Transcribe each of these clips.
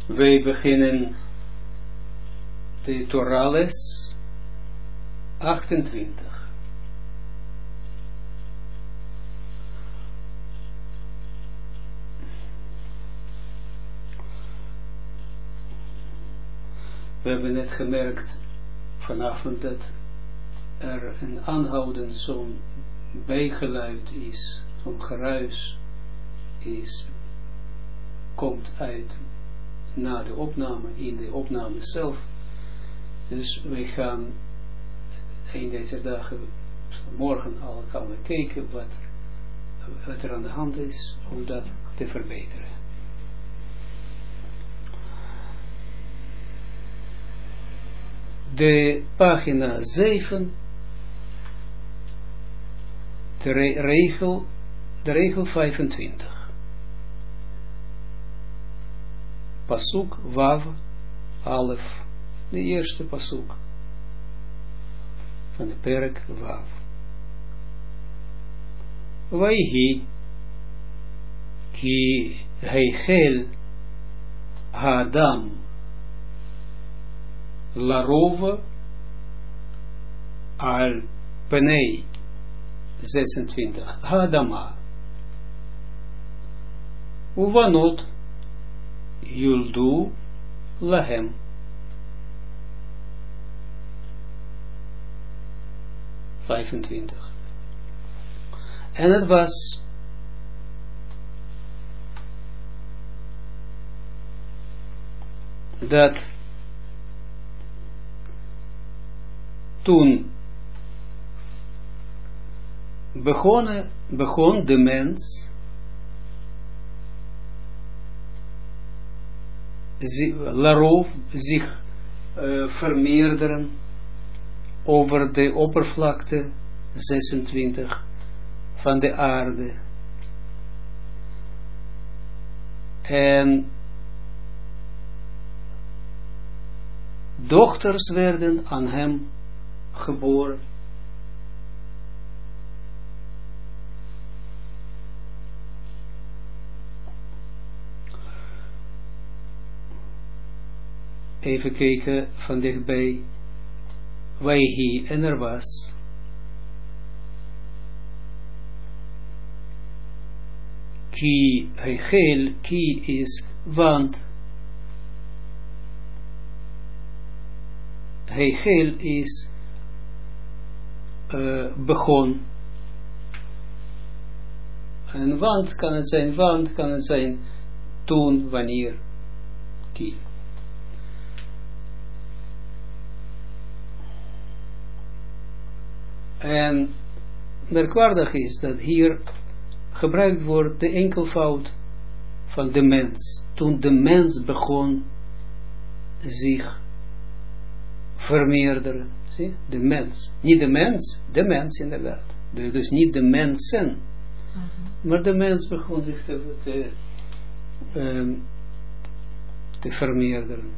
Wij beginnen de Torah-les 28. We hebben net gemerkt vanavond dat er een aanhoudend zo'n bijgeluid is, zo'n geruis is, komt uit na de opname, in de opname zelf. Dus wij gaan een deze dagen, morgen al gaan we kijken wat er aan de hand is, om dat te verbeteren. De pagina 7, de regel 25. Pasuk Wav Alef, de eerste pasuk van de perk Wav. Vayhi ki heichel Adam Larove al Penei 26 Hadama Uvanot Yuldu Lahem 25. En het was dat toen begon de mens zich vermeerderen over de oppervlakte 26 van de aarde. En dochters werden aan hem geboren. Even kijken van dichtbij. Waihi, en er was. Ki, heichel, ki is want. Heichel is begon. En want kan het zijn toen, wanneer, ki. En merkwaardig is dat hier gebruikt wordt de enkelvoud van de mens. Toen de mens begon zich vermeerderen. Zie? De mens. Niet de mens inderdaad. Dus niet de mensen. Maar de mens begon zich te vermeerderen.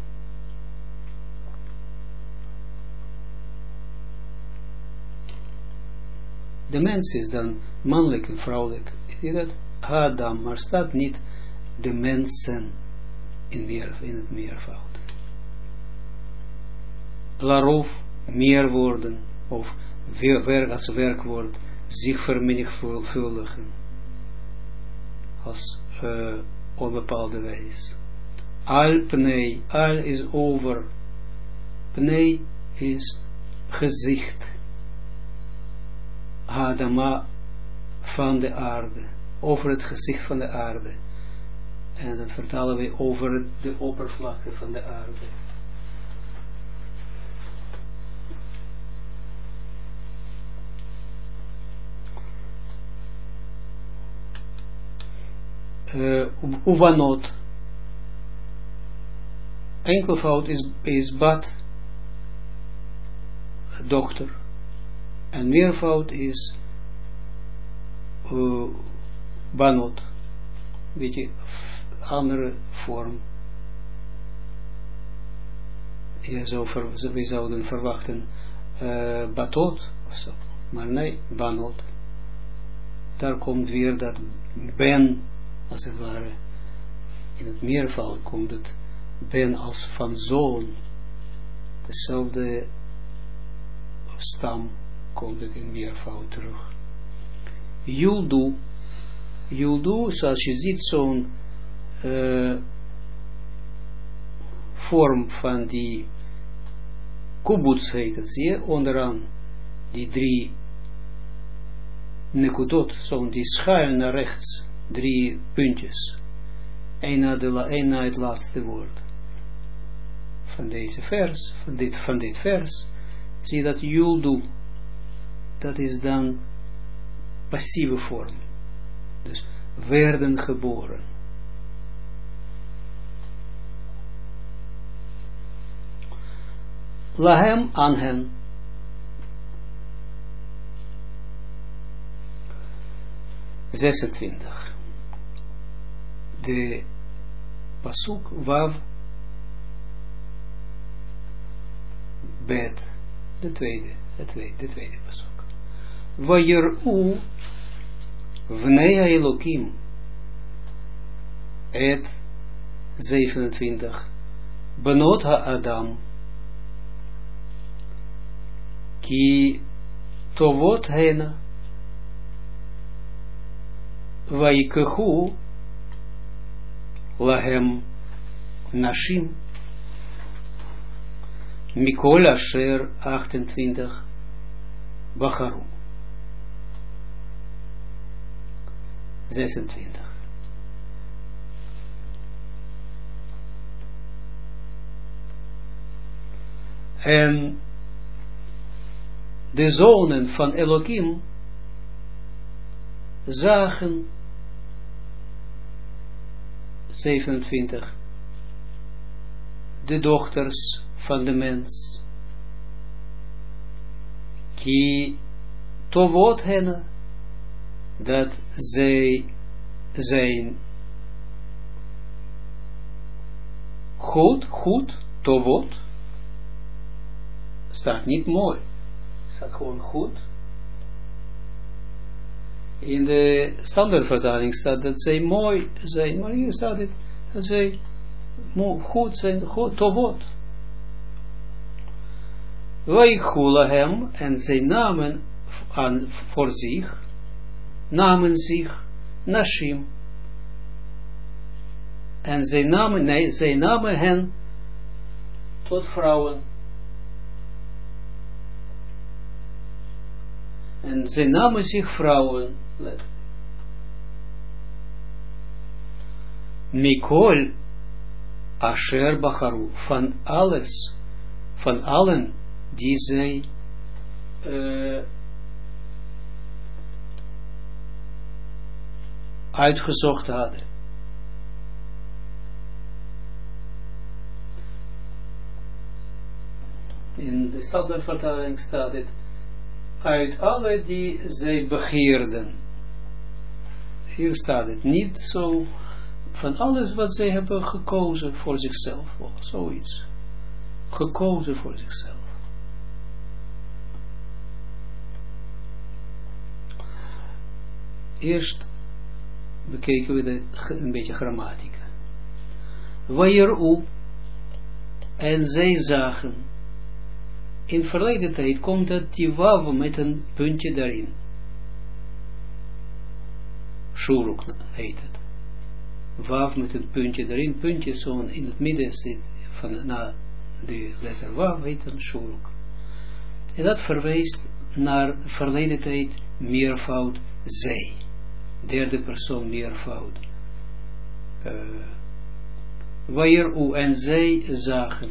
De mens is dan mannelijk en vrouwelijk. Zie dat? Adam, maar staat niet de mensen in het meervoud. Larof, meerwoorden, of als werkwoord, zich vermenigvuldigen. Als op bepaalde wijze. Al pnei, al is over. Pnei is gezicht. Adama van de aarde, over het gezicht van de aarde. En dat vertalen we over de oppervlakte van de aarde. Uvanot. Enkelvoud is bat, dochter. En meervoud is banot. Weet je, andere vorm. We zouden verwachten batot of zo. Maar nee, banot. Daar komt weer dat ben, als het ware. In het meervoud komt het ben als van zoon. Dezelfde stam komt het in meervoud terug. Yuldu, zoals je ziet, zo'n vorm van die kibbutz heet het, zie je, onderaan die 3 nekudot, zo'n die schuin naar rechts, 3 puntjes, één na het laatste woord van deze vers, van dit vers, zie je dat yuldu, dat is dan passieve vorm, dus werden geboren. Lahem aan hen. De pasuk wav bet, de tweede pasuk. Vayeru vnei Elokim et 27 benot ha-Adam ki tovot hena vaikehu lahem nashim mikol asher 28 bacharu 26 en de zonen van Elohim zagen 27 de dochters van de mens ki tovot hen dat zij zijn goed, tovot staat niet mooi, staat gewoon goed. In de standaardvertaling staat dat zij mooi zijn, maar hier staat het dat zij goed zijn, goed, tovot. Wij hem en zij namen aan voor zich, namen zich nashim. En zij namen hen tot vrouwen. En zij namen zich vrouwen. Mikol asher bacharu, van alles, van allen die zij uitgezocht hadden. In de standaardvertaling staat het uit alle die zij begeerden. Hier staat het niet zo van alles wat zij hebben gekozen voor zichzelf. Of zoiets. Gekozen voor zichzelf. Eerst bekeken we een beetje grammatica. Vayeru en zij zagen. In verleden tijd komt dat die wav met een puntje daarin. Shuruk heet het. Wav met een puntje daarin. Puntje zo in het midden zit van na de letter wav heet een shuruk. En dat verwijst naar verleden tijd meervoud zij. Derde persoon meervoud. Vayeru en zij zagen.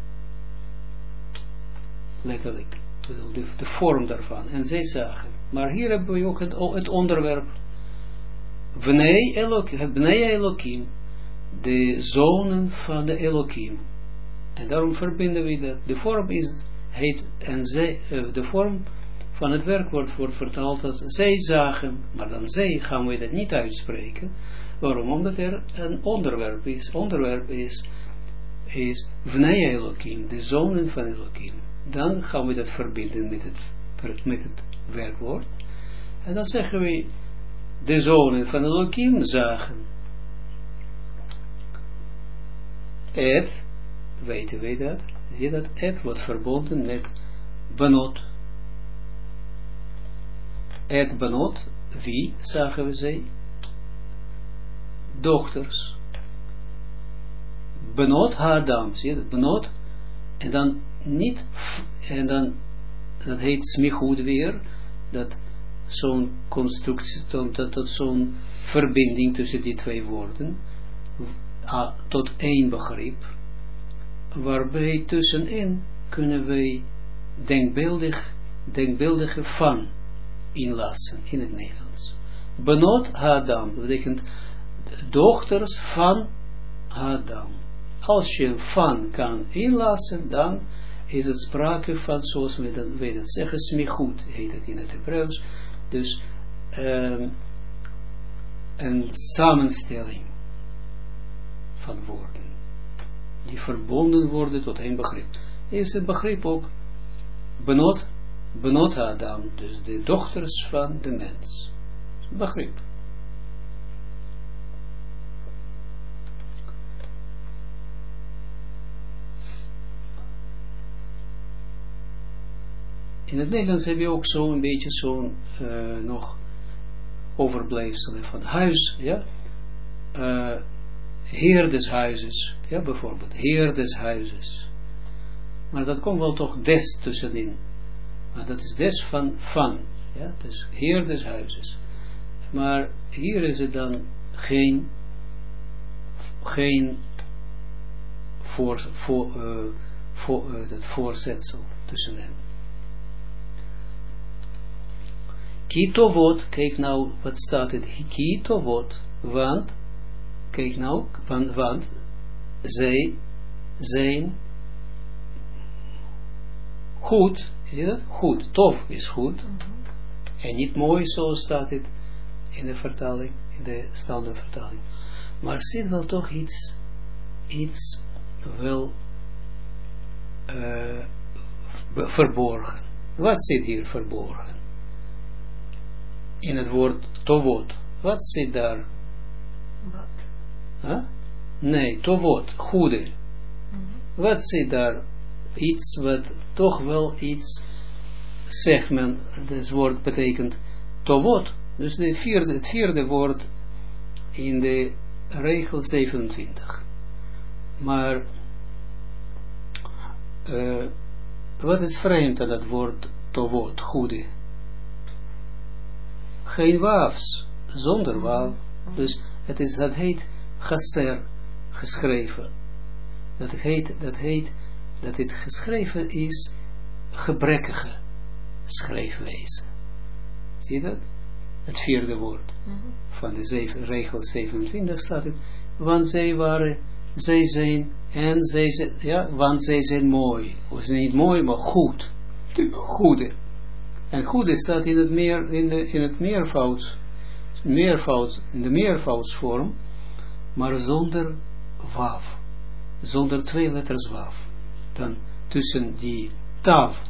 Letterlijk. De vorm daarvan. En zij zagen. Maar hier hebben we ook het onderwerp. Bnei Elohim. De zonen van de Elohim. En daarom verbinden we dat. De vorm heet, en zij, de vorm van het werkwoord wordt vertaald als zij zagen. Maar dan zij gaan we dat niet uitspreken. Waarom? Omdat er een onderwerp is. Onderwerp is Bnei Elohim. De zonen van Elohim. Dan gaan we dat verbinden met het werkwoord. En dan zeggen we, de zonen van Elohim zagen. et, weten wij dat, zie je dat, et wordt verbonden met benot. Et benot, wie, zagen we zij? Dochters. Benot ha-adam, zie je dat, benot, en dan niet, en dan, dat heet smichud weer, dat zo'n constructie, tot zo'n verbinding tussen die twee woorden, tot één begrip, waarbij tussenin kunnen wij denkbeeldige van inlassen in het Nederlands. Benot ha-adam, dat betekent dochters van Adam. Als je van kan inlassen, dan is het sprake van, zoals we dat zeggen, smichut heet het in het Hebreeuws. Dus een samenstelling van woorden die verbonden worden tot één begrip. Is het begrip ook benot Adam, dus de dochters van de mens. Begrip. In het Nederlands heb je ook zo'n beetje zo'n nog overblijfselen van huis, ja. Heer des huizes, ja, bijvoorbeeld, heer des huizes. Maar dat komt wel toch des tussenin. Maar dat is des van, ja, dus heer des huizes. Maar hier is het dan geen dat voorzetsel tussenin. Kitovot, kijk nou wat staat het, kitovot, want, kijk nou, want zij zijn goed, zie je dat? Goed, tof is goed, en niet mooi zoals staat het in de vertaling, in de standaardvertaling. Maar zit wel toch iets wel verborgen. Wat zit hier verborgen? In het woord tovot. Wat zit daar? Wat? Huh? Nee, tovot, goede. Wat zit daar? Iets wat toch wel iets, zegt men, het woord betekent tovot. Dus het vierde woord in de regel 27. Maar wat is vreemd aan dat woord tovot, goede? Geen waafs, zonder waaf. Dus dat heet chasser, geschreven. Dat het geschreven is gebrekkige schrijfwijze. Zie je dat? Het vierde woord van de regel 27 staat het. Want zij zijn mooi. Of ze niet mooi, maar goed. Goede. En goede staat in het in de meervoudsvorm, maar zonder waf. Zonder twee letters waf. Dan tussen die tav,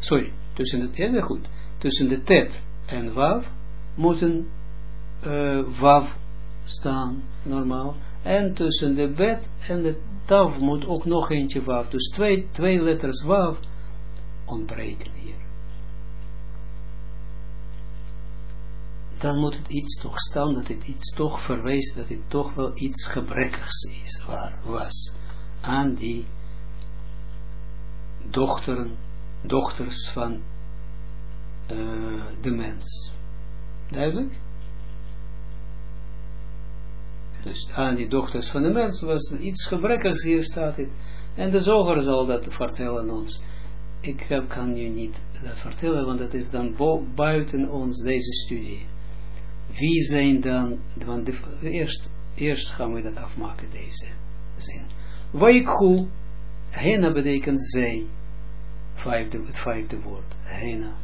tussen de tet en waf, moeten waf staan, normaal. En tussen de bet en de tav moet ook nog eentje waf. Dus twee letters waf ontbreken hier. Dan moet het iets toch staan, dat het iets toch verwijst, dat het toch wel iets gebrekkigs is, was, aan die dochters van de mens. Duidelijk? Dus aan die dochters van de mens was iets gebrekkigs, hier staat het. En de zoger zal dat vertellen ons. Ik kan je niet dat vertellen, want dat is dan buiten ons, deze studie. Wie zijn dan, want eerst gaan we dat afmaken, deze zin. Vaikhu, hena betekent zij, het vijfde woord, hena.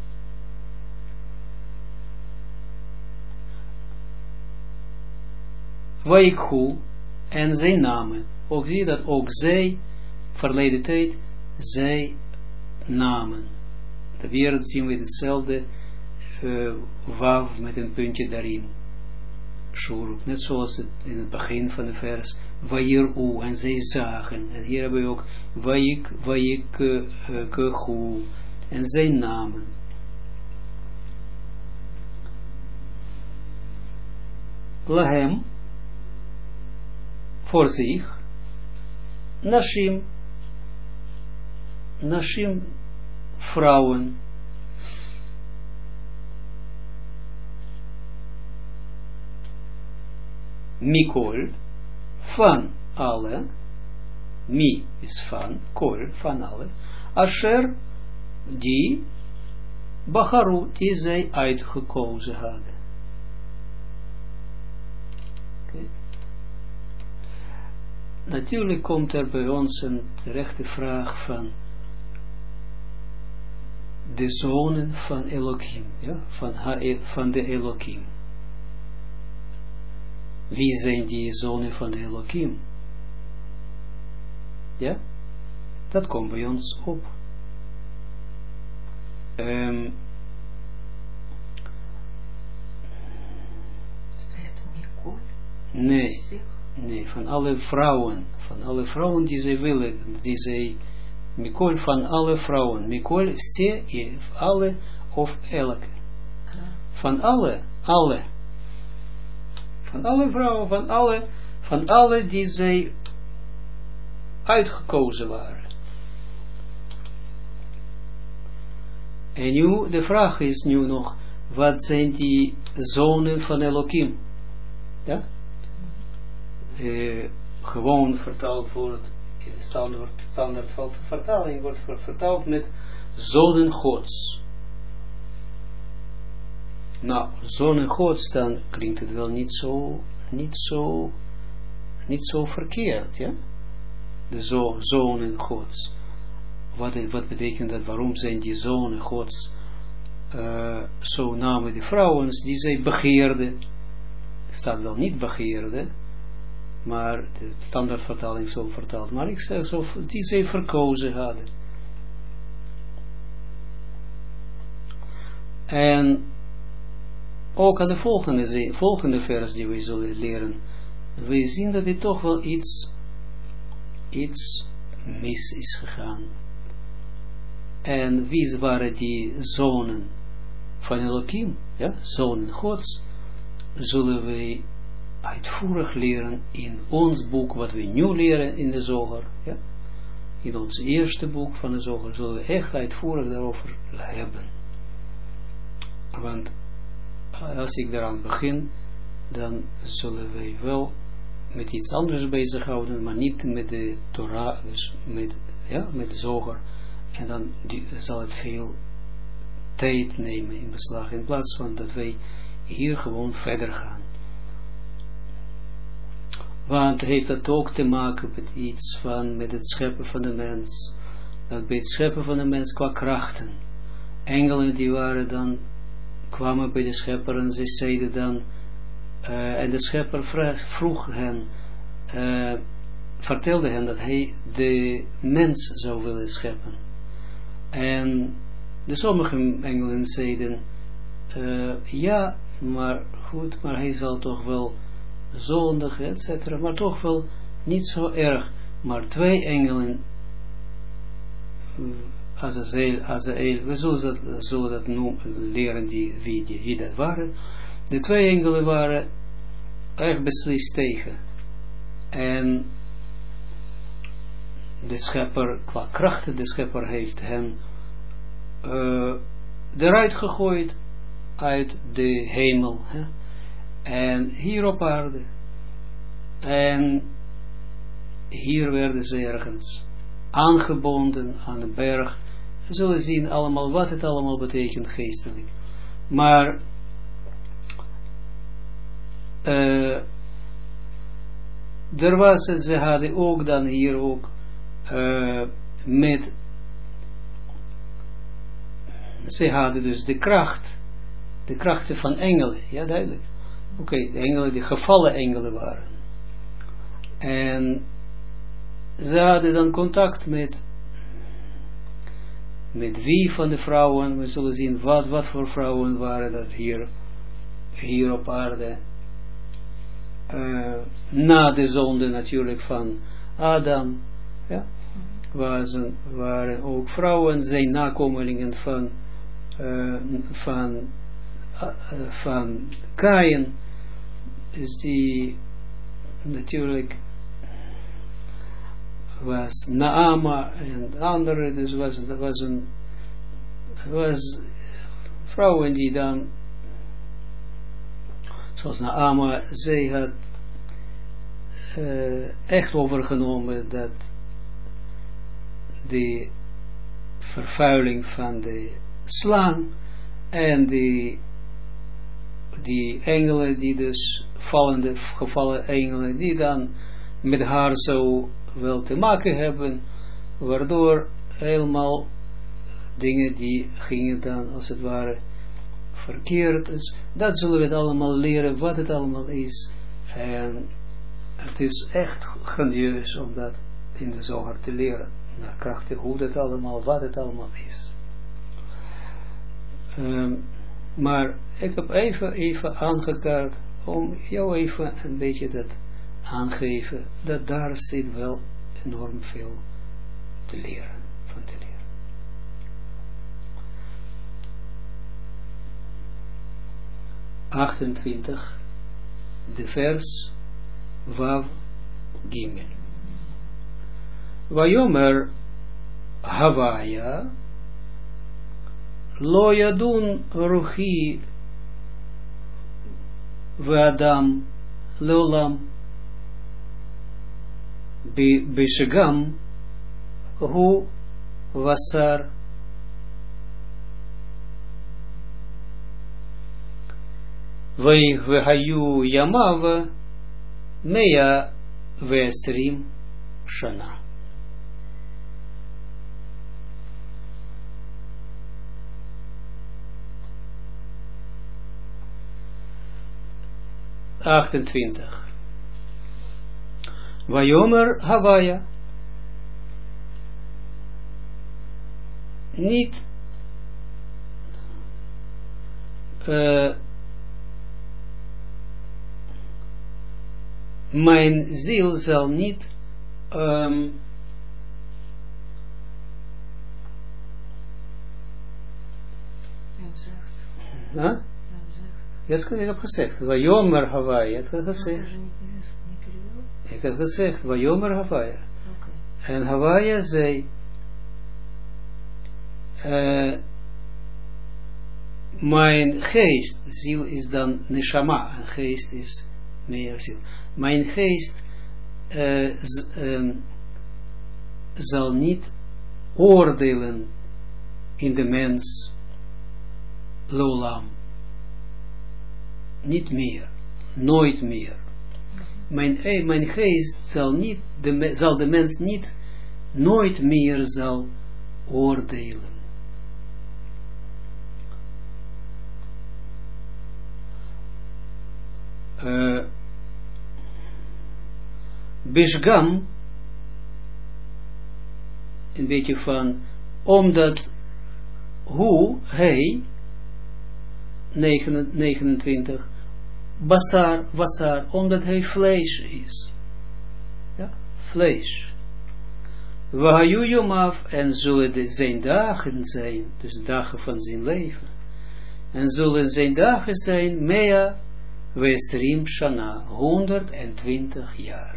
Vaikhu, en zijn namen, ook zie je dat, ook zij, verleden tijd, zij namen. Weer zien we hetzelfde wav met een puntje daarin. shuruk, net zoals het in het begin van de vers, Vayiru, en zij zagen, en hier hebben we ook Vayikechu, en zij namen. Lahem, voor zich, Nashim, vrouwen, Mikol, van alle, mi is van, kol, van alle, Asher, die, Bacharu, die zij uitgekozen hadden. Okay. Natuurlijk komt er bij ons een terechte vraag van de zonen van Elohim, ja? van de Elohim. Wie zijn die zonen van de Elohim? Ja? Dat komt bij ons op. Nee, van alle vrouwen die zij willen, die zij, Mikol van alle vrouwen, Mikol, alle of elke. Van alle. Van alle vrouwen, van alle die zij uitgekozen waren. En nu, de vraag is nu nog, wat zijn die zonen van Elohim? Ja? Gewoon vertaald wordt, in de standaard vertaling wordt vertaald met zonen Gods. Nou, zonen Gods, dan klinkt het wel niet zo verkeerd, ja? De zonen Gods. Wat betekent dat? Waarom zijn die zonen Gods zo namen de vrouwen die zij begeerden? Het staat wel niet begeerden, maar de standaardvertaling zo vertaald. Maar ik zeg zo, die zij verkozen hadden. En ook aan de volgende vers die we zullen leren, we zien dat dit toch wel iets mis is gegaan. En wie waren die zonen van Elohim, ja, zonen Gods, zullen wij uitvoerig leren in ons boek, wat we nu leren in de Zoger, ja. In ons eerste boek van de Zoger zullen we echt uitvoerig daarover hebben. Want als ik daaraan begin, dan zullen wij wel met iets anders bezighouden, maar niet met de Torah, dus met de Zoger. En dan zal het veel tijd nemen in beslag, in plaats van dat wij hier gewoon verder gaan. Want heeft dat ook te maken met iets van, met het scheppen van de mens. Dat bij het scheppen van de mens qua krachten. Engelen die waren dan, kwamen bij de schepper en ze zeiden dan, en de schepper vroeg hen, vertelde hen dat hij de mens zou willen scheppen. En de sommige engelen zeiden, ja, maar goed, maar hij zal toch wel zondig, etc., maar toch wel niet zo erg. Maar 2 engelen, Azazel, we zullen dat leren wie dat waren. De 2 engelen waren erg beslist tegen. En de schepper, qua krachten, de schepper heeft hen eruit gegooid uit de hemel. Hè? En hier op aarde. En hier werden ze ergens aangebonden aan de berg. We zullen zien allemaal wat het allemaal betekent geestelijk. Maar er was het, ze hadden ook dan hier ook ze hadden dus de krachten van engelen, ja duidelijk. Oké, de engelen die gevallen engelen waren. En ze hadden dan contact met wie van de vrouwen, we zullen zien wat voor vrouwen waren dat hier op aarde. na de zonde natuurlijk van Adam, ja, waren ook vrouwen, zijn nakomelingen van Kaïn, dus die natuurlijk was Naama en andere, dus was vrouwen die dan, zoals Naama, zij had echt overgenomen dat de vervuiling van de slang en die engelen, die dus gevallen engelen, die dan met haar zo wel te maken hebben, waardoor helemaal dingen die gingen dan als het ware verkeerd. Dus dat zullen we het allemaal leren, wat het allemaal is. En het is echt grandieus om dat in de Zohar te leren. Naar krachtig hoe dat allemaal, wat het allemaal is. Maar ik heb even aangekaart om jou even een beetje dat aangeven, dat daar zit wel enorm veel te leren, van te leren. De vers Wav Gimel. Vayomer Havaya Lo yadun ruchi ve'adam leolam b'shegam hu vasar ve'hayu yamav mea ve'esrim shana. 28. Vayomer Havaya. Niet mijn ziel zal niet ik heb gezegd, Vayomer Havaya, ik heb gezegd. Ik heb gezegd, Vayomer Havaya. En Havaya zei, mijn geest, ziel is dan neshama, en geest is meer ziel. Mijn geest zal niet oordelen in de mens Lolam. Niet meer, nooit meer. Mijn geest zal de mens niet, nooit meer zal oordelen. Bishgam, een beetje van, omdat, hoe, hij, 29, basar, omdat hij vlees is. Ja, vlees. Wahayu yomav, en zullen zijn dagen zijn, dus dagen van zijn leven. En zullen zijn dagen zijn, mea ve'esrim shana, 120 jaar.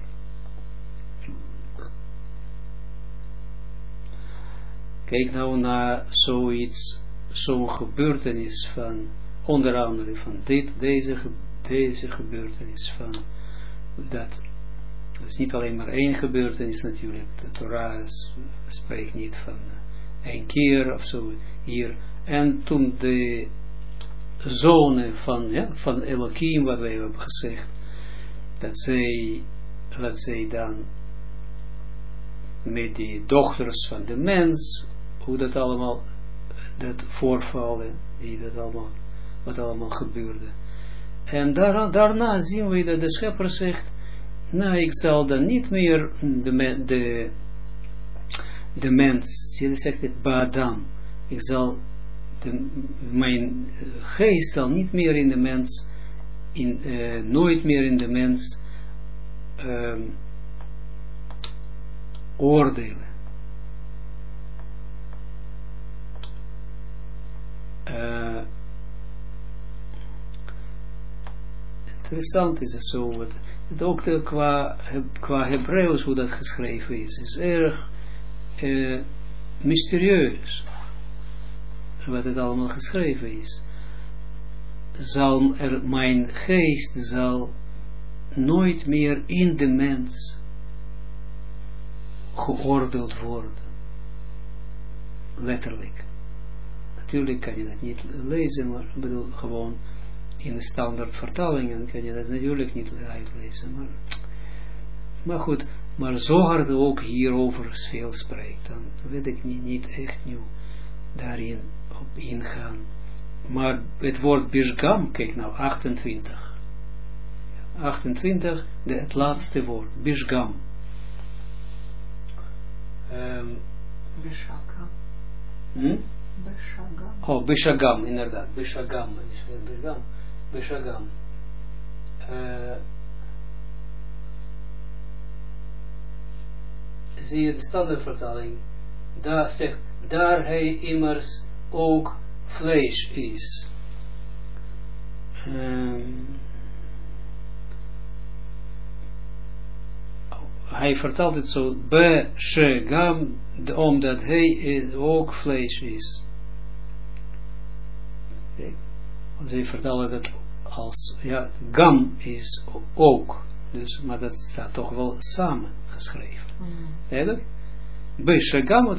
Kijk nou naar zoiets, zo'n gebeurtenis van, onder andere van deze gebeurtenis van, dat is niet alleen maar één gebeurtenis natuurlijk, de Torah spreekt niet van één keer of zo hier, en toen de zonen van Elohim, wat wij hebben gezegd, dat zij dan met die dochters van de mens, hoe dat allemaal, dat voorvallen, wat allemaal gebeurde. En daarna zien we dat de schepper zegt, nou, ik zal dan niet meer de mens, hij zegt het, Baadam, ik zal, mijn geest zal niet meer in de mens nooit meer in de mens oordelen. Interessant is het zo, ook qua Hebreeuws hoe dat geschreven is erg mysterieus, wat het allemaal geschreven is. Mijn geest zal nooit meer in de mens geoordeeld worden. Letterlijk. Natuurlijk kan je dat niet lezen, maar ik bedoel gewoon in de standaard vertalingen kan je dat natuurlijk niet uitlezen. Maar goed, maar Zohar ook hierover veel spreekt, dan weet ik niet echt nu daarin op ingaan. Maar het woord Bishgam, kijk nou, 28. 28, het laatste woord, Bishgam. Bishagam. Bishagam. Oh, Bishagam, inderdaad. Bishagam. Bishagam. Zie je de standaardvertaling? Daar zegt, daar hij immers ook vlees is. Hij vertaalt het zo, Bishagam, omdat hij ook vlees is. Zij vertalen dat als, ja, gam is ook, dus, maar dat staat toch wel samen geschreven. Eigenlijk? Bishagam,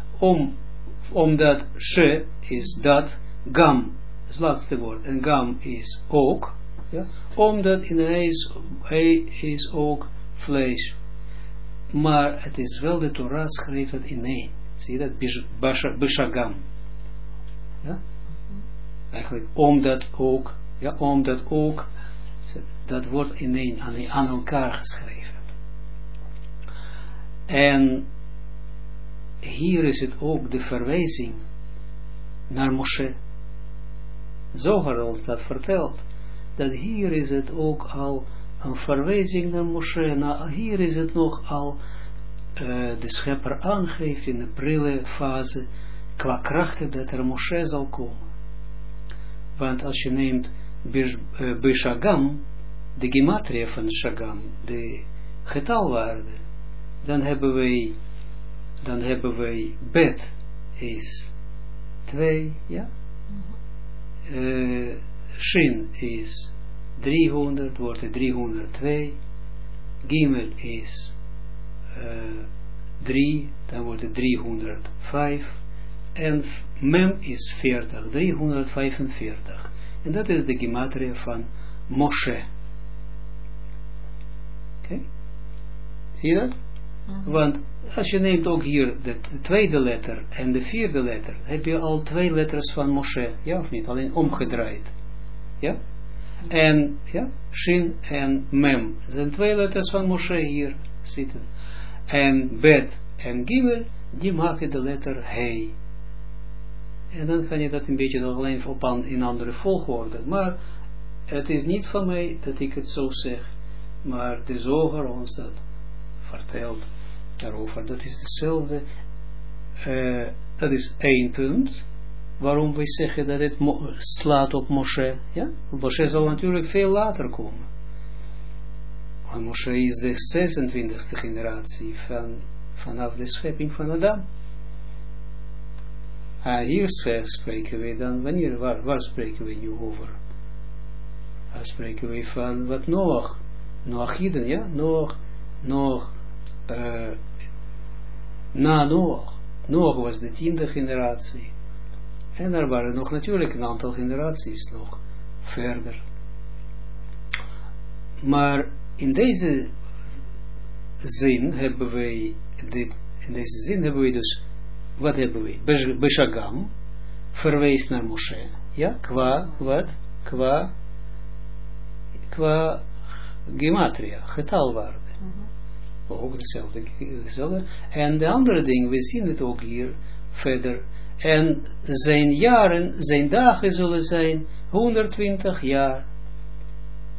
omdat she is dat, gam, is het laatste woord, en gam is ook, ja, omdat in hij is ook vlees. Maar het is wel de Torah schrijft het in één. Zie je dat? Bishagam. Ja? Eigenlijk omdat ook, dat wordt in één aan elkaar geschreven. En hier is het ook de verwijzing naar Moshe. Zohar ons dat vertelt, dat hier is het ook al een verwijzing naar Moshe. Hier is het nog al de schepper aangeeft in de prille fase qua krachten dat er Moshe zal komen. Want als je neemt Bishagam, de gematria van Shagam, de getalwaarde, dan hebben wij Bet is 2, ja? Shin is 300, wordt het 302, Gimel is 3, dan wordt het 305, en Mem is 40, 345. En dat is de gematria van Moshe. Oké? Zie je dat? Want als je neemt ook hier de tweede letter en de vierde letter, heb je al 2 letters van Moshe, ja of niet? Alleen omgedraaid. Ja? En, ja, Shin en Mem. Er zijn 2 letters van Moshe hier zitten. En Bet en Gimel, die maken de letter He. En dan kan je dat een beetje alleen op in andere volgorde. Maar het is niet van mij dat ik het zo zeg. Maar de Zohar ons dat vertelt daarover. Dat is dezelfde. Dat is 1 punt. Waarom wij zeggen dat het slaat op Moshe. Ja? Moshe zal natuurlijk veel later komen. Want Moshe is de 26e generatie vanaf de schepping van Adam. Hier spreken we dan, waar spreken we nu over? Daar spreken we van wat Noachiden, ja? Na Noach. Noach was de 10e generatie. En er waren nog natuurlijk een aantal generaties nog verder. Maar in deze zin hebben wij dus, wat hebben wij? Bishagam verwijst naar Moshe. Ja, qua gematria, getalwaarde. Ook hetzelfde. En de andere ding, we zien het ook hier verder. En zijn dagen zullen zijn 120 jaar.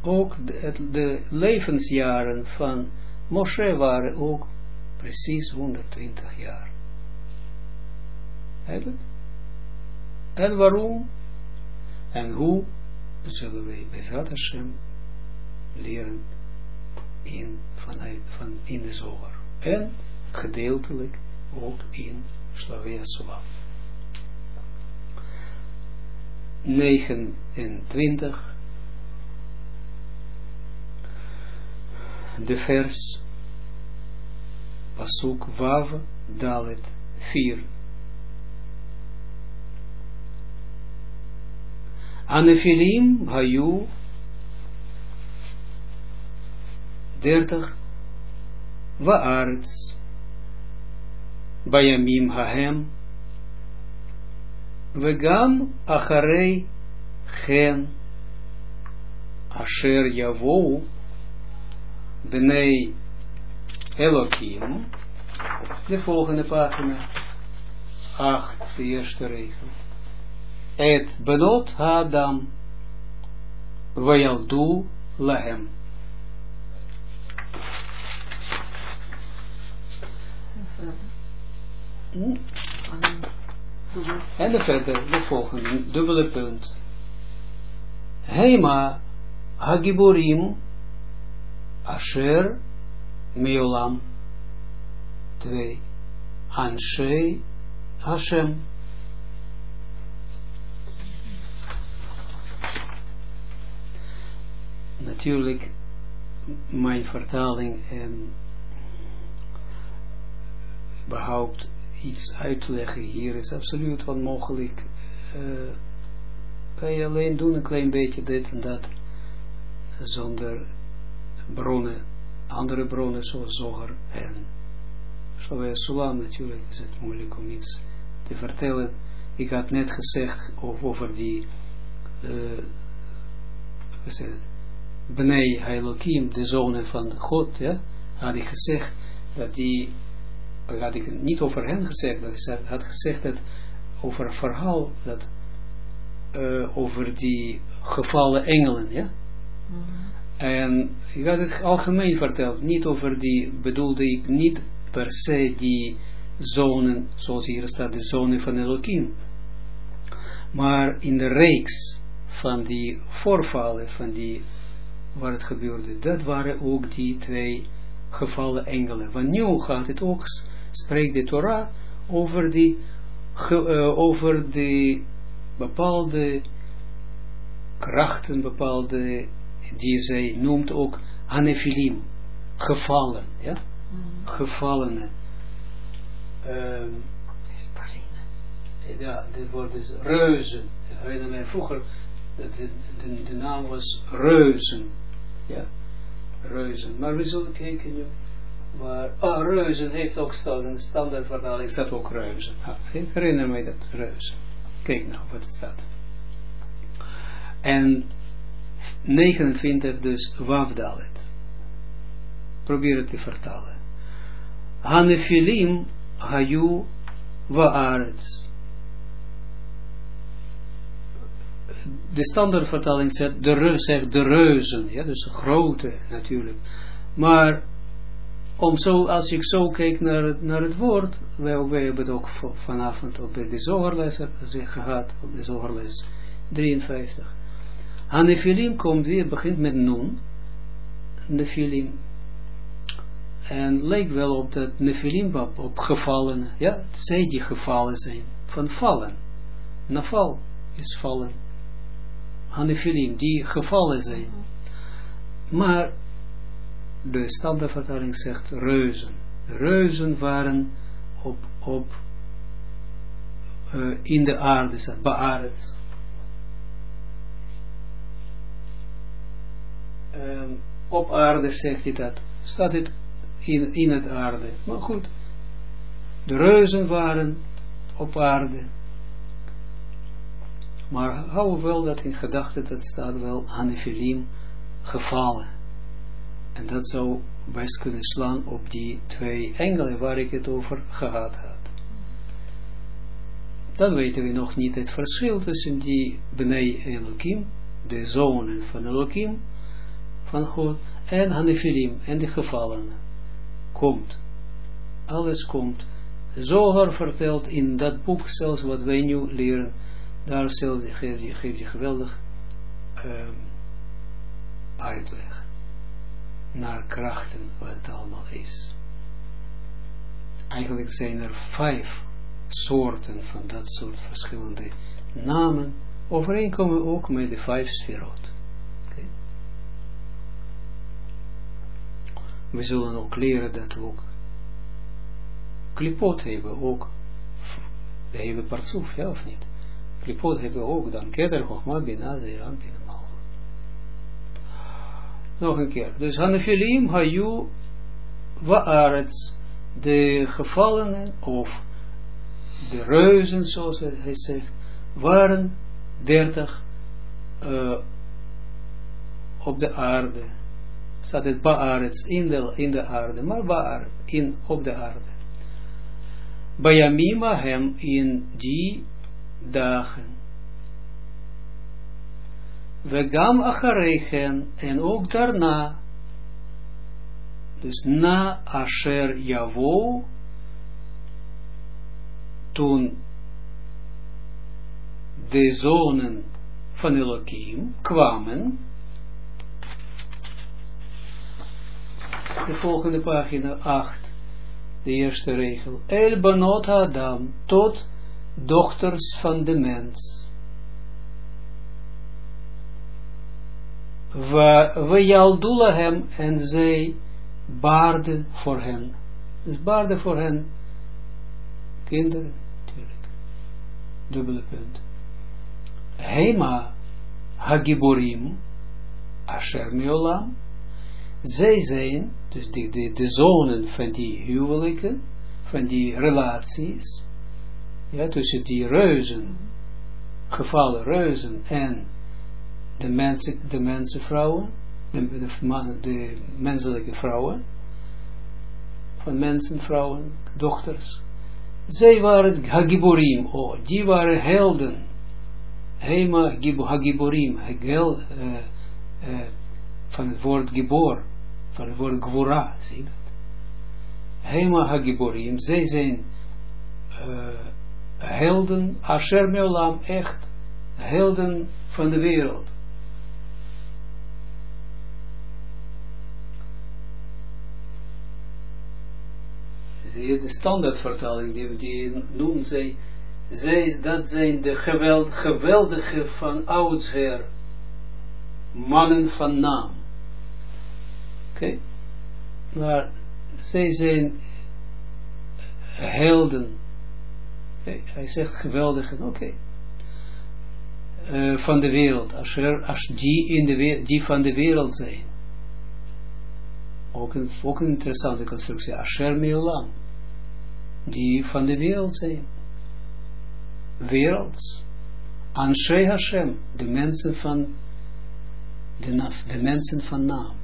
ook de levensjaren van Moshe waren ook precies 120 jaar. Eigenlijk. En waarom? En hoe zullen wij Bezrat Hashem leren in de Zohar. En gedeeltelijk ook in Shlavei Sulam. 29. De vers Pasuk Vav Dalet 4. Anefilim hayu 30 Va'aretz Bayamim hahem Vegam acharei Chen Asher Yavou Bnei Elohim. De volgende pagina 8, de eerste regel. Et benot ha-adam vayaldu lahem. En de verder, de volgende, dubbele punt. Heima hagiborim asher meolam 2. Anshei Hashem. Natuurlijk, mijn vertaling en überhaupt iets uitleggen hier is absoluut onmogelijk. Kan je alleen doen een klein beetje dit en dat, zonder bronnen, andere bronnen zoals Zohar en Shlavei Sulam. Natuurlijk is het moeilijk om iets te vertellen. Ik had net gezegd over die Bnei Elohim, de zonen van God, ja, had ik gezegd dat die, had ik niet over hen gezegd, dat ik had gezegd dat over het verhaal, dat over die gevallen engelen, ja. En ik had het algemeen verteld, niet over die, bedoelde ik niet per se die zonen, zoals hier staat, de zonen van Elohim, maar in de reeks van die voorvallen, van die, waar het gebeurde, dat waren ook die 2 gevallen engelen. Want nu gaat het ook, spreekt de Torah over die bepaalde krachten, bepaalde, die zij noemt ook Anefilim, gevallen, ja, gevallene. Ja, dit woord is reuzen. Ik herinner mij vroeger, de naam was reuzen, ja, reuzen. Maar we zullen kijken nu, maar, reuzen heeft ook staan, in de standaardvertaling staat ook reuzen. Ik herinner mij dat, reuzen. Kijk nou wat het staat. En 29 dus Wavdalet. Probeer het te vertalen. Hanefilim hayu va'aretz. De standaardvertaling zegt de reuzen, ja, dus grote natuurlijk. Maar als ik zo kijk naar het woord, wij hebben het ook vanavond op de Zoharles gehad, op de Zoharles 53. Hanefilim komt weer, begint met nun, Nefilim. En lijkt wel op dat Nefilim, op gevallen, ja, zij die gevallen zijn, van vallen. Nafal is vallen. Hanefilim, die gevallen zijn. Maar de standaardvertaling zegt reuzen. De reuzen waren in de aarde, zegt Ba'aretz. Op aarde zegt hij dat. Staat het in het aarde. Maar goed. De reuzen waren op aarde. Maar hou wel dat in gedachten, dat staat wel Hanefilim gevallen. En dat zou best kunnen slaan op die 2 engelen waar ik het over gehad had. Dan weten we nog niet het verschil tussen die Bnei Elohim, de zonen van Elohim, van God, en Hanefilim, en de gevallen, komt. Alles komt. Zohar vertelt in dat boek, zelfs wat wij nu leren, daar zelfs geeft je geweldig uitleg naar krachten, wat het allemaal is. Eigenlijk zijn er 5 soorten van dat soort verschillende namen, overeenkomen ook met de 5 sferot. Okay. We zullen ook leren dat we ook klipot hebben, ook de hele partsoef, ja of niet? Klipot hebben we ook dan Keder, Chochma, Bina, Zeeran, Bina, Malchut. Nog een keer. Dus Hanefilim, Hayu, Wa'aretz, de gevallenen, of de reuzen, zoals hij zegt, waren 30 op de aarde. Staat het Ba'aretz in de aarde, maar waar op de aarde. Bayamima hem in die dagen. Vegam acharegen, en ook daarna. Dus na Asher Yavo, toen de zonen van Elohim kwamen. De volgende pagina 8. De eerste regel. El banot Adam, tot dochters van de mens. We jaldula hem, en zij baarden voor hen. Dus baarden voor hen kinderen, natuurlijk. Dubbele punt. Hema hagiborim asher meolam. Zij zijn, dus de zonen van die huwelijken, van die relaties, ja, tussen die reuzen, gevallen reuzen en de mensenvrouwen, de menselijke vrouwen, van mensenvrouwen, dochters, zij waren hagiborim, die waren helden, hema hagiborim, van het woord gibor, van het woord gwora, zie je dat? Hema hagiborim, zij zijn helden, asher meolam, echt helden van de wereld. Zie je, de standaardvertaling, die noemt zij, dat zijn de geweldige van oudsher, mannen van naam. Oké, maar zij zijn helden. Hij zegt geweldige, van de wereld, als die van de wereld zijn. Ook een interessante constructie. Asher meolam, die van de wereld zijn. Werelds. Anshe Hashem, de mensen van de mensen van naam.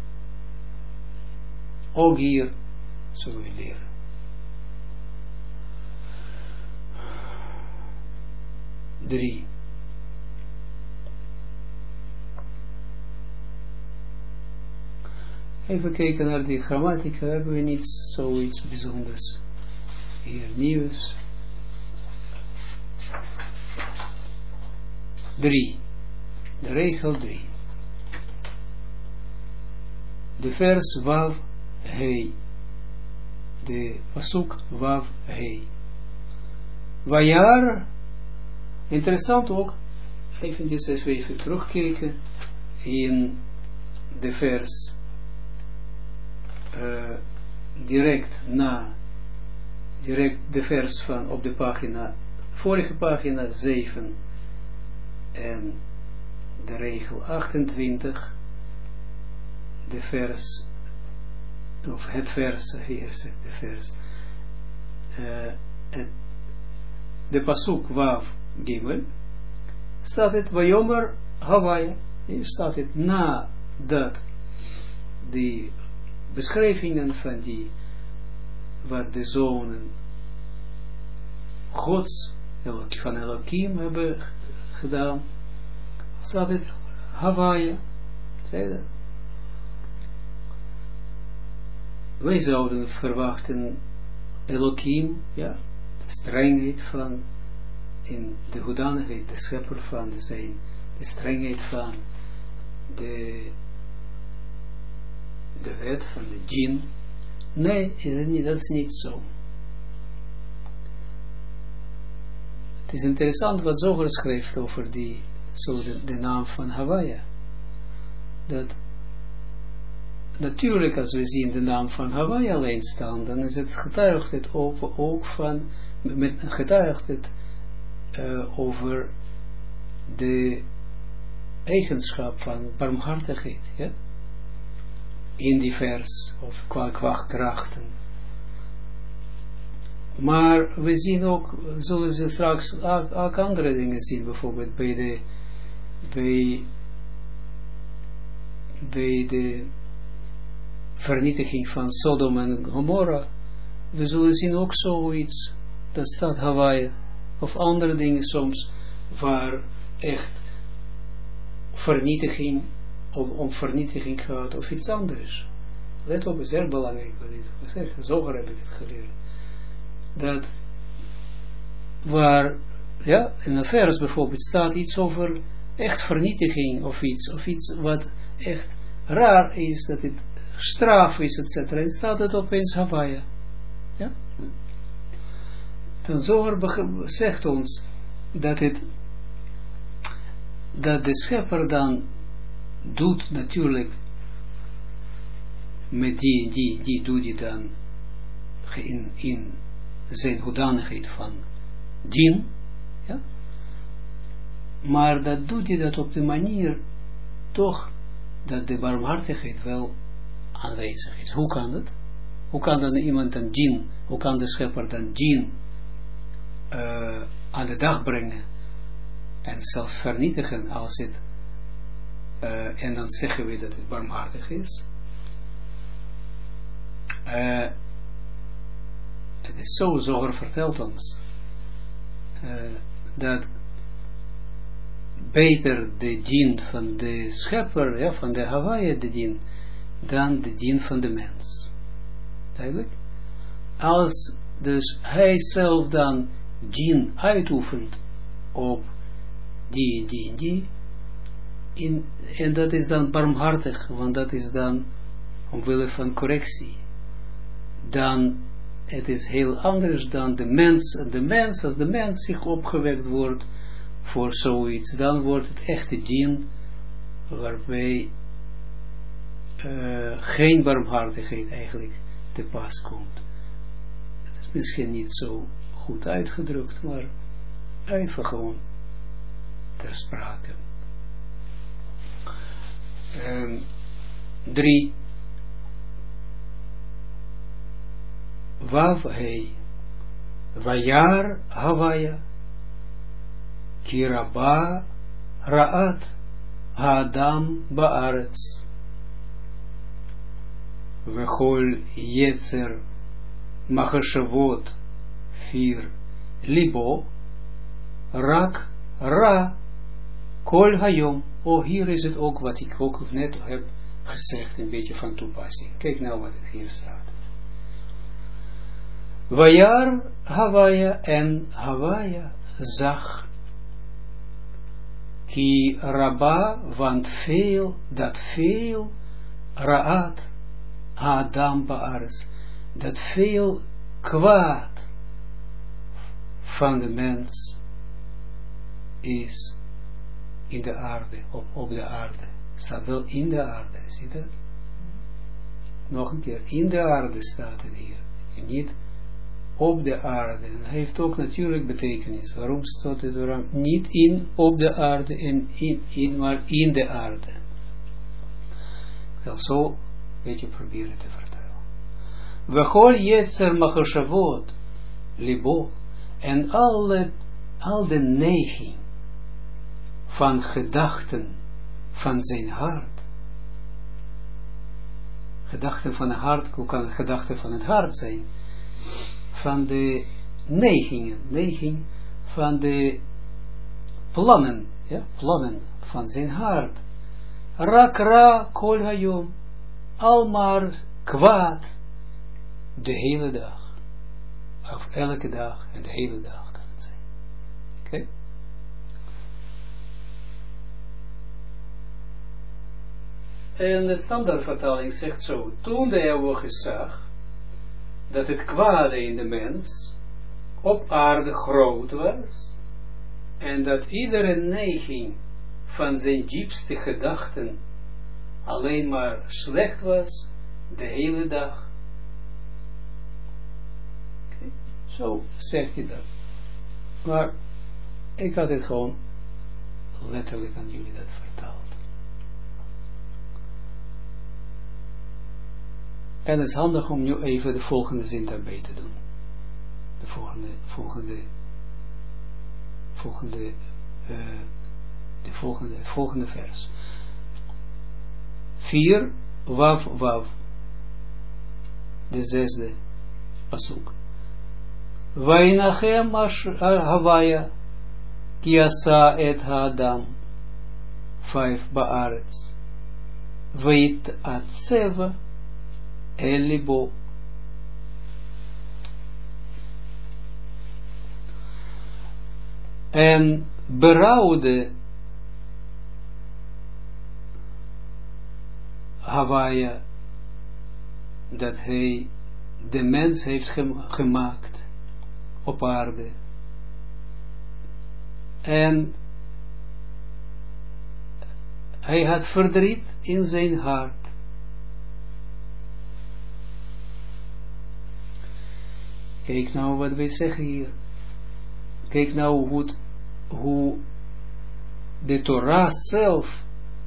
Ook hier zullen we leren. Drie. Even kijken naar die grammatica. Hebben we niet zoiets bijzonders hier nieuws. 3. De regel 3. De vers Wav Hei. De pasuk Wav Hei. Vajar. Interessant ook. Even terugkijken in de vers direct de vers van op de pagina, vorige pagina 7 en de regel 28, de vers, of het vers, hier zegt de vers, de pasuk Wav Gimel, staat het Vayomer Hawaii, hier staat het nadat die beschrijvingen van die, wat de zonen Gods, van Elohim hebben gedaan, staat het Hawaii, zei dat? wij zouden verwachten Elohim, ja, de strengheid van, in de hoedanigheid, de schepper van zijn, de strengheid van de wet van de djinn. Nee, dat is niet zo. Het is interessant wat Zoger schrijft over de naam van Hawaii. Dat natuurlijk, als we zien de naam van Hawaii alleen staan, dan is het getuigt het ook van, getuigt het over de eigenschap van barmhartigheid, ja? In die vers, of qua krachten. Maar we zien ook, zullen ze straks ook andere dingen zien, bijvoorbeeld bij de vernietiging van Sodom en Gomorra. We zullen zien ook zoiets, dat staat Hawaii, of andere dingen soms, waar echt vernietiging, om vernietiging gaat, of iets anders. Let op, is erg belangrijk wat ik zeg, zover heb ik het geleerd. Dat waar, ja, in een vers bijvoorbeeld staat iets over echt vernietiging, of iets wat echt raar is, dat het straf is, etc. En staat het opeens Hawaii. Ja? Dan Zohar zegt ons dat de schepper dan doet natuurlijk met die doet hij dan in zijn hoedanigheid van djinn, ja? Maar dat doet hij dat op de manier toch dat de barmhartigheid wel aanwezig is. Hoe kan dat? Hoe kan dan iemand een djinn, hoe kan de schepper dan djinn aan de dag brengen en zelfs vernietigen als het en dan zeggen we dat het barmhartig is. Het is zo, Zohar vertelt ons dat beter de djinn van de schepper, ja, van de Hawaii de djinn, dan de djinn van de mens. Duidelijk? Als dus hij zelf dan djinn uitoefent op die en dat is dan barmhartig, want dat is dan omwille van correctie. Dan het is heel anders dan de mens, als de mens zich opgewekt wordt voor zoiets, dan wordt het echte djinn waarbij geen barmhartigheid eigenlijk te pas komt. Het is misschien niet zo goed uitgedrukt, maar even gewoon ter sprake. 3 Wav hei Vayar Hawaii Kiraba Ra'at Hadam Ba'aretz Vechol Yetzer Machashavot 4 Libo Rak Ra Kol Hayom. Oh, hier is het ook wat ik ook net heb gezegd, een beetje van toepassing. Kijk nou wat het hier staat. Vayar Hawaii en Hawaii zag ki Rabba, want veel Raat Adam Ba'aretz, dat veel kwaad van de mens is in de aarde, op de aarde. Staat wel in de aarde, zie je dat? Nog een keer, in de aarde staat het hier. En niet op de aarde. En dat heeft ook natuurlijk betekenis. Waarom staat het er niet op de aarde en maar in de aarde? Ik zal zo een beetje proberen te vertellen. Vechol Yetzer Machashavot Libo, en al de neiging van gedachten van zijn hart. Gedachten van het hart, hoe kan het gedachten van het hart zijn? Van de neiging van de plannen, ja, plannen van zijn hart. Rak ra kol hayom, al maar kwaad de hele dag. Of elke dag en de hele dag kan het zijn. Oké? En de standaardvertaling zegt zo, toen de eeuwige zag dat het kwade in de mens op aarde groot was en dat iedere neiging van zijn diepste gedachten alleen maar slecht was de hele dag. Okay. Zo zegt hij dat. Maar ik had het gewoon letterlijk aan jullie dat vertaald. En het is handig om nu even de volgende zin daarbij te doen. De het volgende vers. 4, wav, wav. De 6e pasuk. Vainachem Havaya Kiasa et Haadam 5 Baaretz Veit Atseva Elibo. En berouwde Havaya dat hij de mens heeft gemaakt op aarde. En hij had verdriet in zijn hart. Kijk nou wat wij zeggen hier. Kijk nou hoe de Torah zelf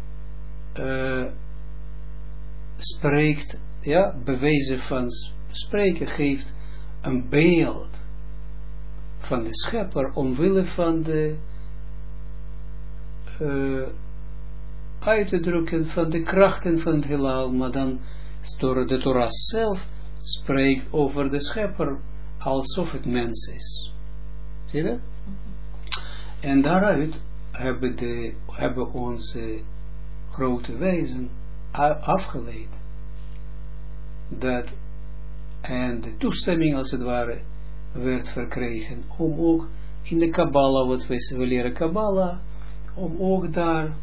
spreekt, ja, bewezen van spreken, geeft een beeld van de schepper omwille van de uit te drukken van de krachten van het heelal, maar dan de Torah zelf spreekt over de schepper alsof het mens is. Zie je dat? En daaruit hebben onze grote wijzen afgeleid dat en de toestemming als het ware werd verkregen om ook in de Kabbalah, wat we leren Kabbalah, om ook daar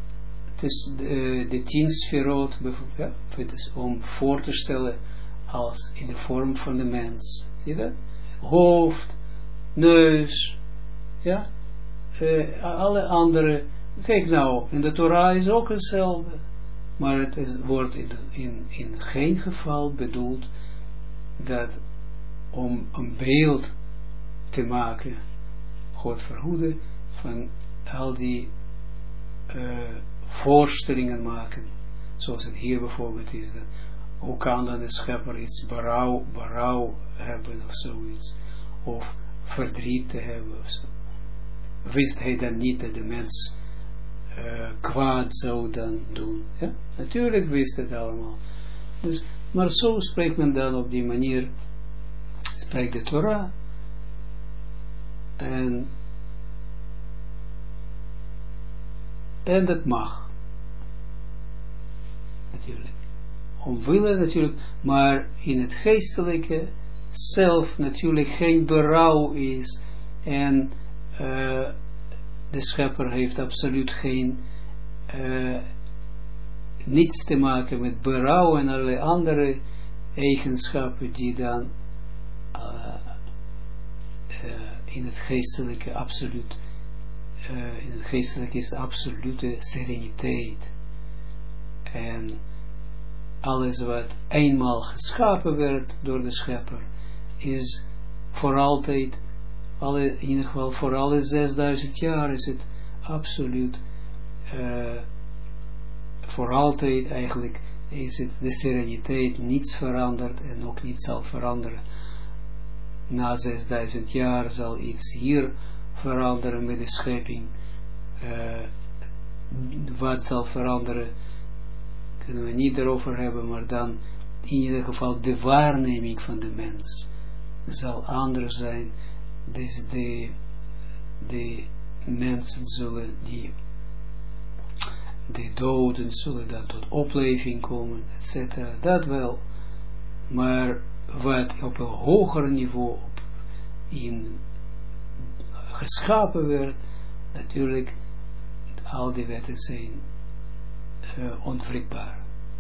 de 10 sferot, ja, om voor te stellen als in de vorm van de mens. Zie je dat? Hoofd, neus, ja, alle andere. Kijk nou, in de Torah is ook hetzelfde, maar het wordt in geen geval bedoeld dat om een beeld te maken, God verhoede, van al die voorstellingen maken, zoals het hier bijvoorbeeld is, dat hoe kan dan de schepper iets berouw hebben of zoiets, of verdriet te hebben of zo. Wist hij dan niet dat de mens kwaad zou dan doen? Ja? Natuurlijk wist het allemaal. Dus, maar zo spreekt men dan op die manier, spreekt de Torah, en dat mag. Natuurlijk. Omwille natuurlijk, maar in het geestelijke zelf natuurlijk geen berouw is, en de schepper heeft absoluut geen niets te maken met berouw en allerlei andere eigenschappen die dan in het geestelijke absoluut in het geestelijke is de absolute sereniteit, en alles wat eenmaal geschapen werd door de schepper is voor altijd, in ieder geval voor alle 6000 jaar is het absoluut voor altijd eigenlijk is het de sereniteit niets veranderd en ook niet zal veranderen. Na 6000 jaar zal iets hier veranderen met de schepping. Wat zal veranderen kunnen we niet erover hebben, maar dan in ieder geval de waarneming van de mens zal anders zijn. Dus de mensen zullen de doden zullen dan tot opleving komen, etc. Dat wel, maar wat op een hoger niveau in geschapen werd, natuurlijk, al die wetten zijn onwrikbaar.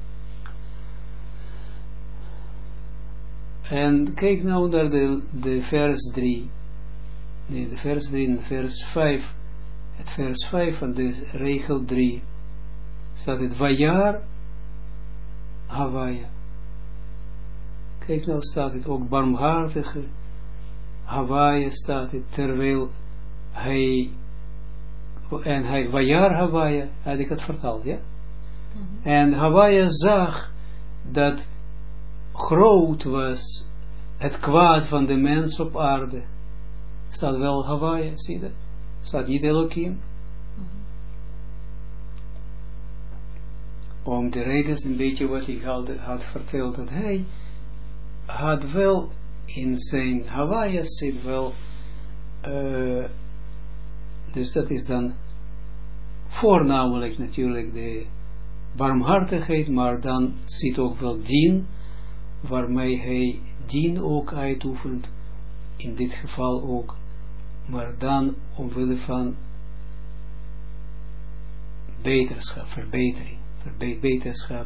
En kijk nou naar de vers 3. Nee, de vers 3 en vers 5. Het vers 5 van de regel 3. Staat het Vajar Havaya. Kijk nou, staat het ook barmhartige Havaya staat het, terwijl hij Vajar Havaya, had ik het vertaald, ja? En Havaya zag dat groot was het kwaad van de mens op aarde. Staat wel Havaya, zie je dat? Staat niet Elohim. Om de reden, een beetje wat ik had verteld, dat hij had wel in zijn Havaya zit wel, dus dat is dan voornamelijk natuurlijk de barmhartigheid, maar dan zit ook wel dien, waarmee hij dien ook uitoefent, in dit geval ook, maar dan omwille van beterschap, verbetering, beterschap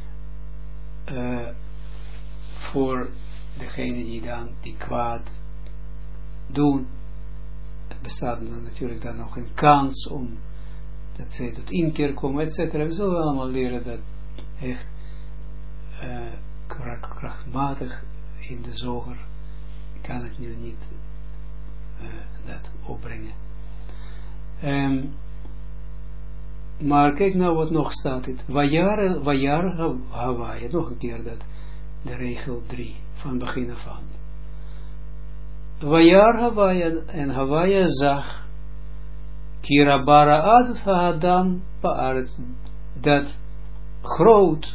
voor degene die dan die kwaad doen. Het bestaat dan natuurlijk dan nog een kans om dat zij tot inkeer komen, etc. We zullen allemaal leren dat echt krachtmatig in de zoger. Ik kan het nu niet dat opbrengen. Maar kijk nou wat nog staat. Vajar Havaya, nog een keer dat, de regel 3 van begin af aan. Vajar Havaya en Havaya zag Kirabara ad Adam Paaretz, dat groot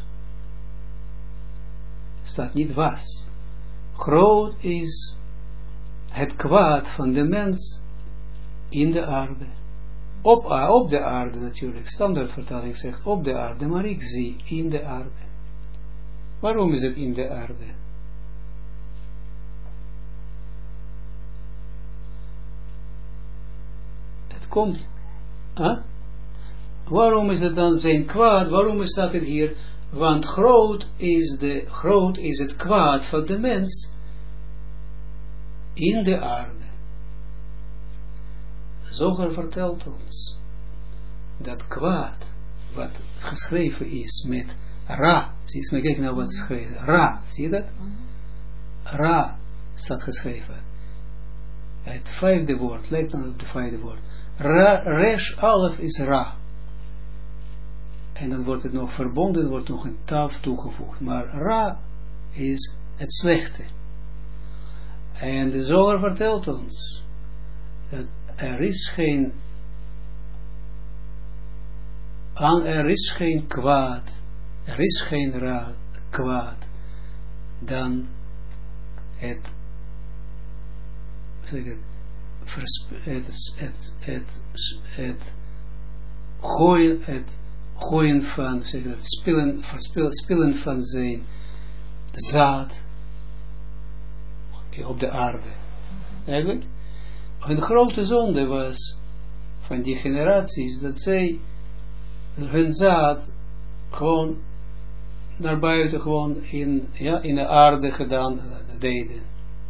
staat niet was. Groot is het kwaad van de mens in de aarde. Op de aarde natuurlijk. Standaardvertaling zegt op de aarde, maar ik zie in de aarde. Waarom is het in de aarde? Het komt. Waarom is het dan zijn kwaad? Waarom staat het hier? Want groot is het kwaad van de mens in de aarde. Zoger vertelt ons dat kwaad, wat geschreven is met Ra, zie je, kijk nou wat geschreven, Ra, zie je dat? Ra staat geschreven. Het 5e woord, lijkt dan op het 5e woord. Ra, Resh Alef is Ra. En dan wordt het nog verbonden, wordt nog een taf toegevoegd. Maar Ra is het slechte. En de Zoger vertelt ons dat er is geen kwaad, er is geen kwaad dan het gooien van, spillen van zijn zaad op de aarde. Eigenlijk? Een grote zonde was van die generaties dat zij hun zaad gewoon naar buiten gewoon in de aarde gedaan deden.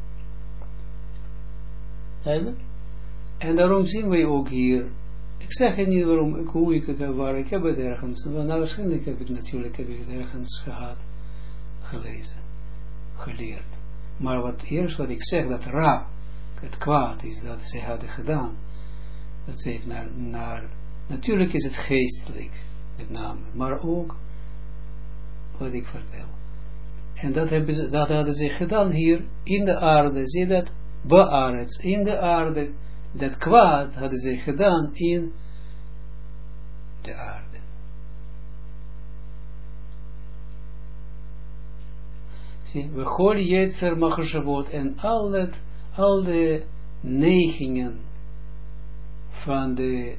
Eigenlijk? En daarom zien wij ook hier, ik zeg het niet hoe ik het waar, ik heb het ergens, nou waarschijnlijk heb ik het ergens gelezen, geleerd. Maar wat ik zeg, dat Ra, het kwaad is dat zij hadden gedaan, dat zij naar natuurlijk is het geestelijk, met name, maar ook wat ik vertel. En dat hadden ze gedaan hier in de aarde, zie dat, Baaretz, in de aarde, dat kwaad hadden ze gedaan in de aarde. Zie, we gooien Yetzer Machshavot en al de neigingen van de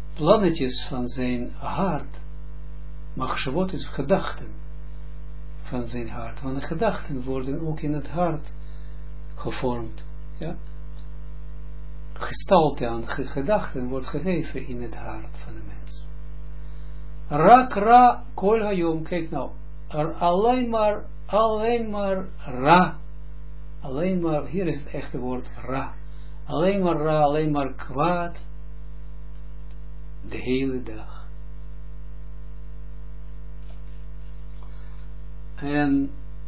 plannetjes van zijn hart. Machshavot is gedachten van zijn hart. Want de gedachten worden ook in het hart gevormd. Ja? Gestalte aan gedachten wordt gegeven in het hart van de mens. Rak ra kol hayom. Kijk nou. Alleen maar ra. Alleen maar, hier is het echte woord ra. Alleen maar ra, alleen maar kwaad. De hele dag. En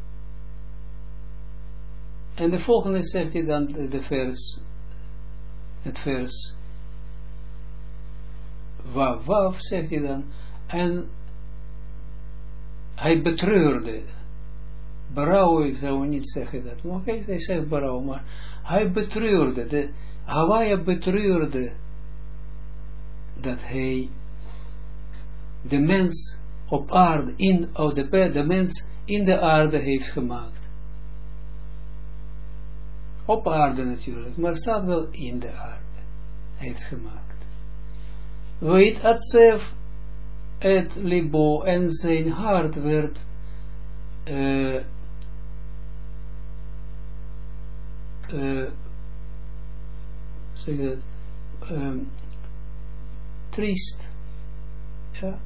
de volgende zegt hij dan het vers Wav zegt hij dan, en hij betreurde, berouw, ik zou niet zeggen dat, maar hij zegt berouw, maar hij betreurde, Hawaii betreurde dat hij de mens op aarde, de mens in de aarde heeft gemaakt. Op aarde natuurlijk, maar staat wel in de aarde heeft gemaakt. Weet Atsef et libo, en zijn hart werd zeg dat, triest, ja.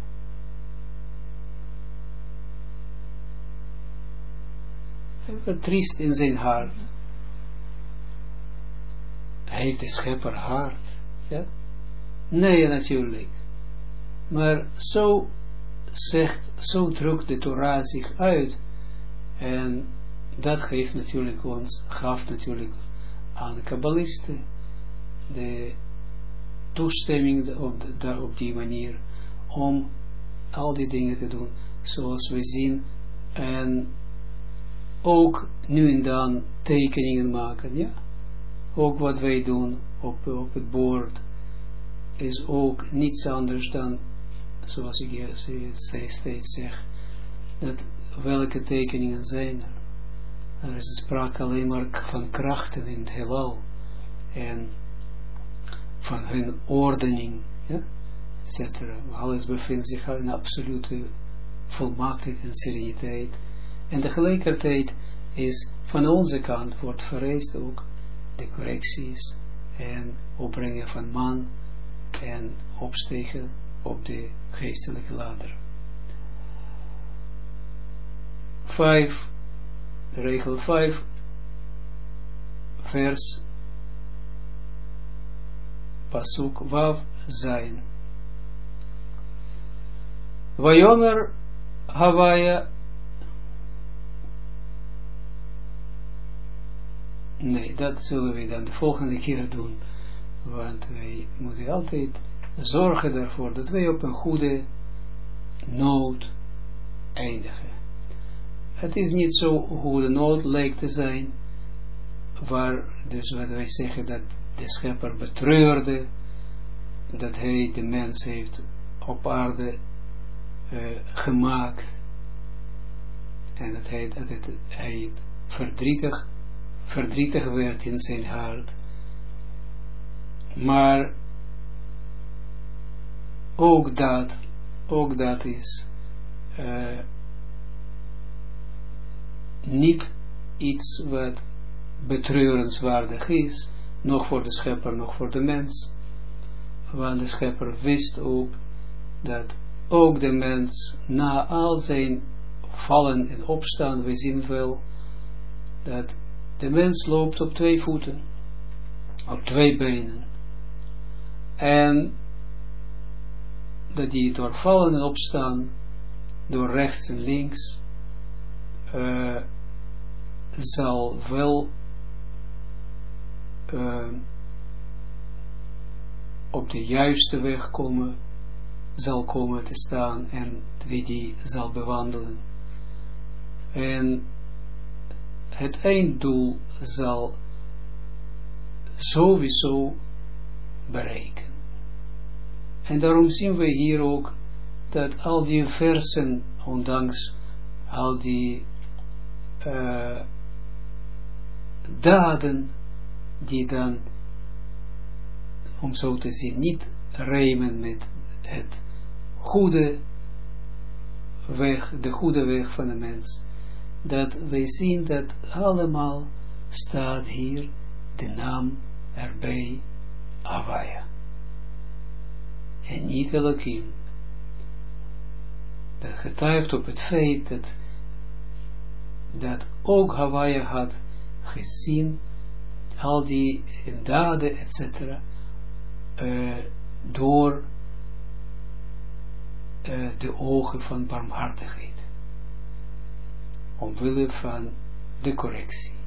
Hij werd triest in zijn hart. Hij heeft de schepper hart, ja. Nee, natuurlijk. Maar zo drukt de Torah zich uit. En dat gaf natuurlijk aan de kabbalisten de toestemming op die manier om al die dingen te doen zoals we zien, en ook nu en dan tekeningen maken, ja. Ook wat wij doen op het bord is ook niets anders dan, zoals ik steeds zeg, dat welke tekeningen zijn er. Er is sprake alleen maar van krachten in het heelal en van hun ordening, ja, etc. Alles bevindt zich in absolute volmaaktheid en sereniteit. En tegelijkertijd is van onze kant wordt vereist ook de correcties en opbrengen van man en opstegen op de geestelijke ladder. 5, regel 5, vers pasuk wav zayin. Vayomer Havaya. Nee, dat zullen we dan de volgende keer doen. Want wij moeten altijd zorgen ervoor dat wij op een goede noot eindigen. Het is niet zo goede noot lijkt te zijn, waar dus wat wij zeggen dat de schepper betreurde, dat hij de mens heeft op aarde gemaakt, en dat hij verdrietig werd in zijn hart. Maar ook dat is niet iets wat betreurenswaardig is, nog voor de schepper, nog voor de mens. Want de schepper wist ook dat ook de mens na al zijn vallen en opstaan, we zien wel dat de mens loopt op 2 voeten, op 2 benen. En dat die door vallen en opstaan, door rechts en links, zal wel op de juiste weg zal komen te staan en wie die zal bewandelen. En het einddoel zal sowieso bereiken. En daarom zien we hier ook dat al die versen, ondanks al die daden die dan, om zo te zien, niet rijmen met het goede weg, de goede weg van de mens, dat wij zien dat allemaal staat hier de naam erbij Havaya. En niet Elohim. Dat getuigt op het feit dat ook Havaya had gezien al die daden, etc. Door de ogen van barmhartigheid. Omwille van de correctie.